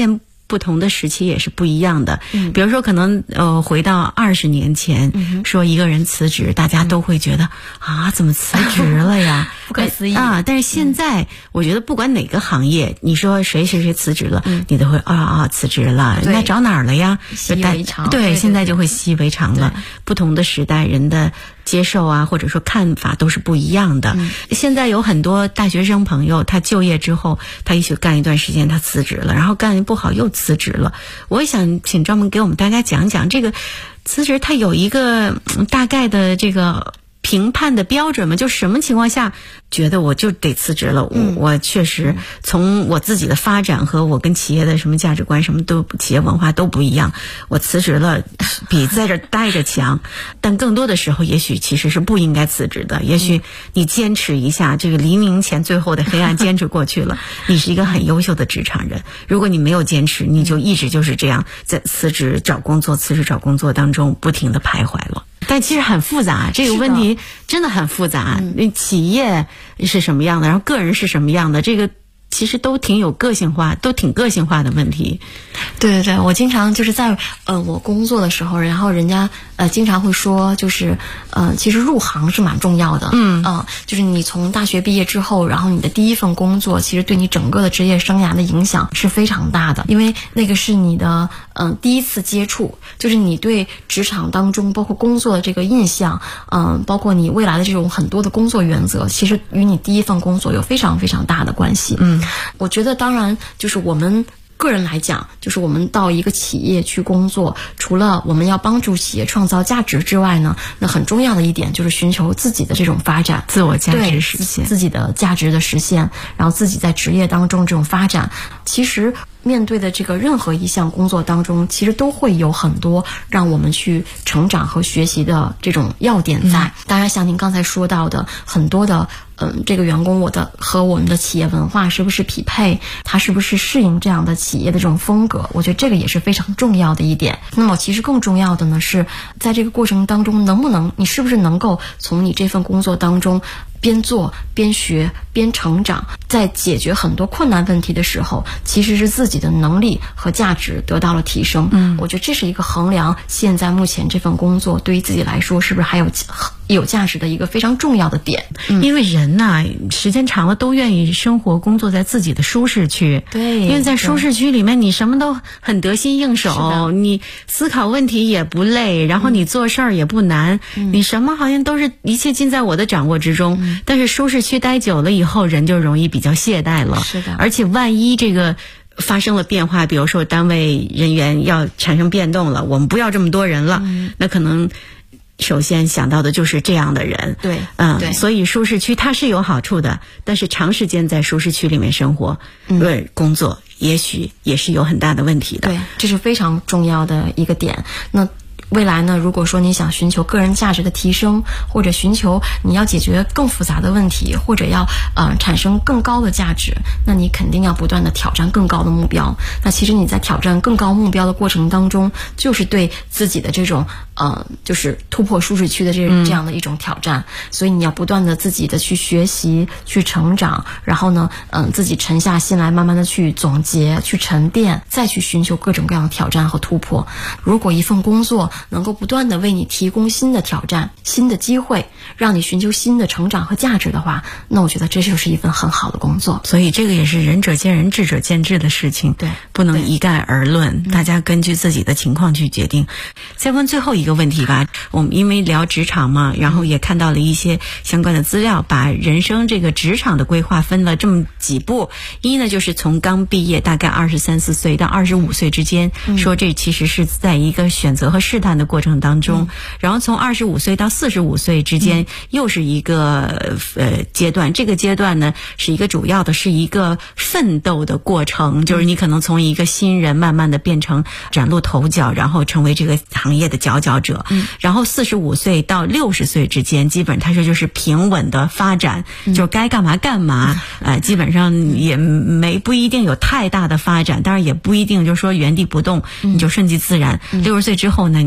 不同的时期也是不一样的。比如说可能回到20年前，说一个人辞职，大家都会觉得啊，怎么辞职了呀？ 不可思议啊！但是现在我觉得不管哪个行业，你说谁辞职了，你都会辞职了，那找哪儿了呀？ 习以为常。 对，现在就会习以为常了。不同的时代，人的接受啊，或者说看法都是不一样的。现在有很多大学生朋友，他就业之后，他也许干一段时间，他辞职了，然后干得不好又辞职了。我也想请专门给我们大家讲讲这个辞职，它有一个大概的这个评判的标准吗？就什么情况下觉得我就得辞职了？我确实从我自己的发展和我跟企业的什么价值观什么都企业文化都不一样，我辞职了比在这待着强。但更多的时候也许其实是不应该辞职的，也许你坚持一下，这个黎明前最后的黑暗坚持过去了，你是一个很优秀的职场人。如果你没有坚持，你就一直就是这样在辞职找工作当中不停地徘徊了。但其实很复杂，这个问题真的很复杂。企业是什么样的，然后个人是什么样的，这个其实都挺个性化的问题。 对，我经常就是在我工作的时候，然后人家经常会说，就是其实入行是蛮重要的。就是你从大学毕业之后，然后你的第一份工作，其实对你整个的职业生涯的影响是非常大的，因为那个是你的第一次接触，就是你对职场当中包括工作的这个印象，包括你未来的这种很多的工作原则，其实与你第一份工作有非常非常大的关系。我觉得当然就是我们个人来讲，就是我们到一个企业去工作，除了我们要帮助企业创造价值之外呢，那很重要的一点就是寻求自己的这种发展， 自我价值实现， 自己的价值的实现，然后自己在职业当中这种发展。其实面对的这个任何一项工作当中，其实都会有很多让我们去成长和学习的这种要点在。当然像您刚才说到的很多的这个员工和我们的企业文化是不是匹配，他是不是适应这样的企业的这种风格，我觉得这个也是非常重要的一点。那么其实更重要的呢，是在这个过程当中你是不是能够从你这份工作当中边做边学边成长，在解决很多困难问题的时候，其实是自己的能力和价值得到了提升。我觉得这是一个衡量现在目前这份工作对于自己来说是不是还有价值的一个非常重要的点。 因为人呐，时间长了都愿意生活工作在自己的舒适区。 对， 因为在舒适区里面你什么都很得心应手，你思考问题也不累，然后你做事儿也不难，你什么好像都是一切尽在我的掌握之中。但是舒适区待久了以后，人就容易比较懈怠了。 是的， 而且万一这个发生了变化，比如说单位人员要产生变动了，我们不要这么多人了，那可能首先想到的就是这样的人。 对， 所以舒适区它是有好处的，但是长时间在舒适区里面生活，工作也许也是有很大的问题的。 对，这是非常重要的一个点。那未来呢，如果说你想寻求个人价值的提升，或者寻求你要解决更复杂的问题，或者要产生更高的价值，那你肯定要不断的挑战更高的目标。那其实你在挑战更高目标的过程当中，就是对自己的这种就是突破舒适区的这样的一种挑战。所以你要不断的自己的去学习去成长，然后呢自己沉下心来慢慢的去总结去沉淀，再去寻求各种各样的挑战和突破。如果一份工作能够不断的为你提供新的挑战新的机会，让你寻求新的成长和价值的话，那我觉得这就是一份很好的工作。 所以这个也是仁者见仁智者见智的事情， 对， 不能一概而论，大家根据自己的情况去决定。再问最后一个问题吧，我们因为聊职场嘛，然后也看到了一些相关的资料，把人生这个职场的规划分了这么几步。一呢，就是从刚毕业大概23、24岁到25岁之间，说这其实是在一个选择和试探的过程当中，然后从25岁到45岁之间又是一个阶段。这个阶段呢是一个主要的是一个奋斗的过程，就是你可能从一个新人慢慢的变成崭露头角，然后成为这个行业的佼佼者。然后45岁到60岁之间，基本他说就是平稳的发展，就是该干嘛干嘛，基本上也不一定有太大的发展，当然也不一定就是说原地不动，你就顺其自然。60岁之后呢，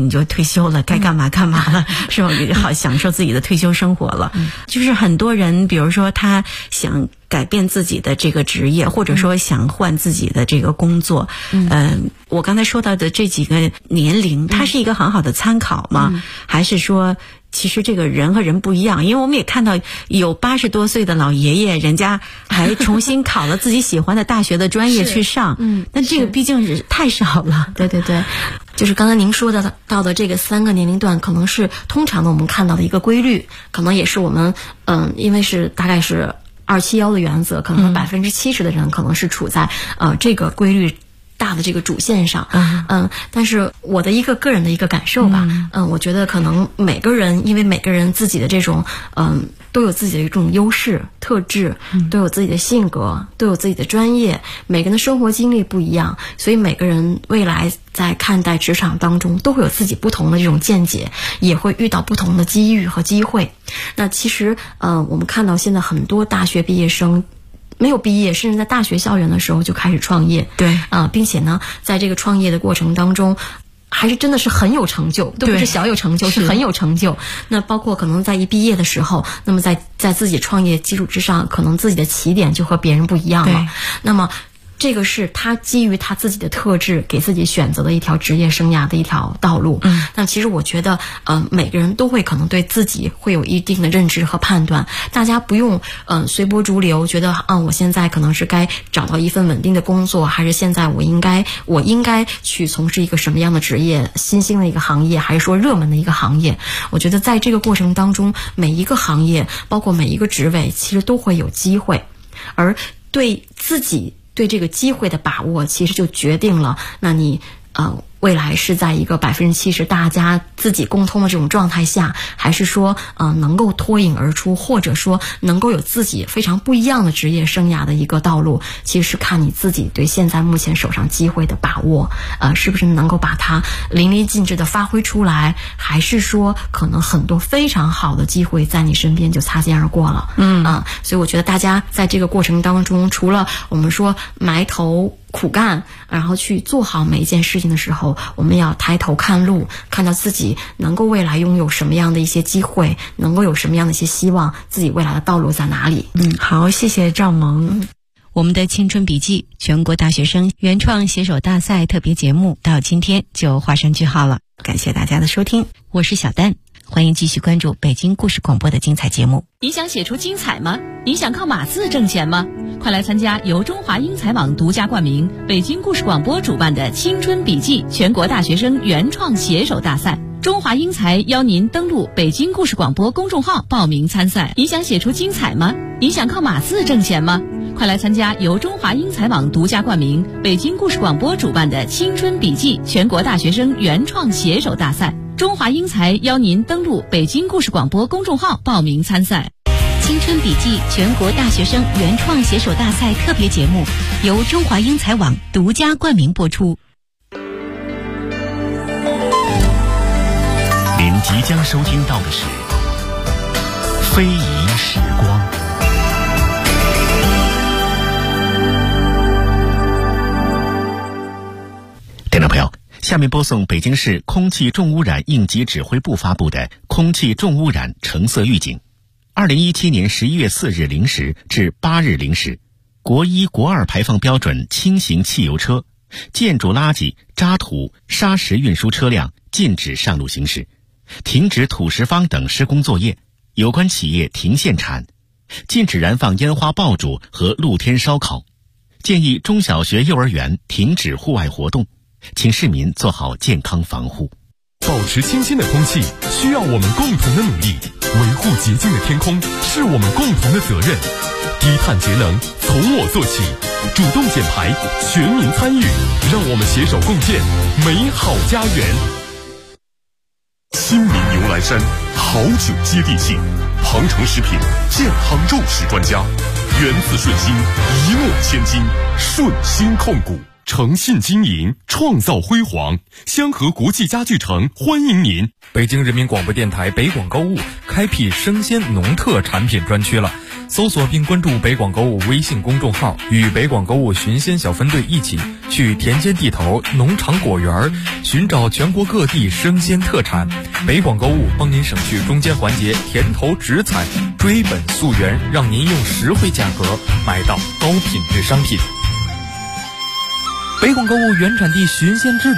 你就退休了，该干嘛干嘛了，是吧？好享受自己的退休生活了。就是很多人，比如说他想改变自己的这个职业，或者说想换自己的这个工作，我刚才说到的这几个年龄，它是一个很好的参考吗？还是说其实这个人和人不一样？因为我们也看到有80多岁的老爷爷，人家还重新考了自己喜欢的大学的专业去上，那这个毕竟是太少了。 对对对，就是刚才您说到的这个3个年龄段，可能是通常的我们看到的一个规律，可能也是我们因为是大概是271的原则，可能70%的人可能是处在这个规律大的这个主线上。但是我的一个个人的一个感受吧，我觉得可能每个人，因为每个人自己的这种都有自己的一种优势特质，都有自己的性格，都有自己的专业，每个人的生活经历不一样，所以每个人未来在看待职场当中都会有自己不同的这种见解，也会遇到不同的机遇和机会。那其实我们看到现在很多大学毕业生没有毕业，甚至在大学校园的时候就开始创业，对并且呢，在这个创业的过程当中，还是真的是很有成就，都不是小有成就，是很有成就。那包括可能在一毕业的时候，那么在自己创业基础之上，可能自己的起点就和别人不一样了。那么这个是他基于他自己的特质给自己选择的一条职业生涯的一条道路。那其实我觉得每个人都会可能对自己会有一定的认知和判断，大家不用随波逐流，觉得我现在可能是该找到一份稳定的工作，还是现在我应该去从事一个什么样的职业，新兴的一个行业，还是说热门的一个行业。我觉得在这个过程当中，每一个行业包括每一个职位其实都会有机会，而对自己对这个机会的把握，其实就决定了那你未来是在一个70%大家自己共通的这种状态下，还是说能够脱颖而出，或者说能够有自己非常不一样的职业生涯的一个道路，其实是看你自己对现在目前手上机会的把握，是不是能够把它淋漓尽致的发挥出来，还是说可能很多非常好的机会在你身边就擦肩而过了。所以我觉得大家在这个过程当中，除了我们说埋头苦干，然后去做好每一件事情的时候，我们要抬头看路，看到自己能够未来拥有什么样的一些机会，能够有什么样的一些希望，自己未来的道路在哪里。 好，谢谢赵萌。 我们的青春笔记全国大学生原创写手大赛特别节目到今天就画上句号了， 感谢大家的收听， 我是小丹，欢迎继续关注北京故事广播的精彩节目。 你想写出精彩吗？你想靠码字挣钱吗？快来参加由中华英才网独家冠名、北京故事广播主办的青春笔记全国大学生原创写手大赛。中华英才邀您登录北京故事广播公众号报名参赛。你想写出精彩吗？你想靠码字挣钱吗？快来参加由中华英才网独家冠名、北京故事广播主办的青春笔记全国大学生原创写手大赛。中华英才邀您登录北京故事广播公众号报名参赛。 青春笔记全国大学生原创写手大赛特别节目由中华英才网独家冠名播出。 您即将收听到的是非遗时光。听众朋友，下面播送北京市空气重污染应急指挥部发布的空气重污染橙色预警。2017年11月4日0时至8日0时，国1、国2排放标准轻型汽油车、建筑垃圾、渣土、砂石运输车辆禁止上路行驶，停止土石方等施工作业，有关企业停限产，禁止燃放烟花爆竹和露天烧烤，建议中小学、幼儿园停止户外活动，请市民做好健康防护。 保持清新的空气需要我们共同的努力，维护洁净的天空是我们共同的责任。低碳节能从我做起，主动减排，全民参与，让我们携手共建美好家园。新民牛栏山好酒接地气，庞城食品健康肉食专家，源自顺心，一诺千金，顺心控股。 诚信经营，创造辉煌。香河国际家具城欢迎您。 北京人民广播电台北广购物开辟生鲜农特产品专区了，搜索并关注北广购物微信公众号，与北广购物寻鲜小分队一起去田间地头、农场果园寻找全国各地生鲜特产。北广购物帮您省去中间环节田头直采，追本溯源，让您用实惠价格买到高品质商品。北广购物原产地寻鲜之旅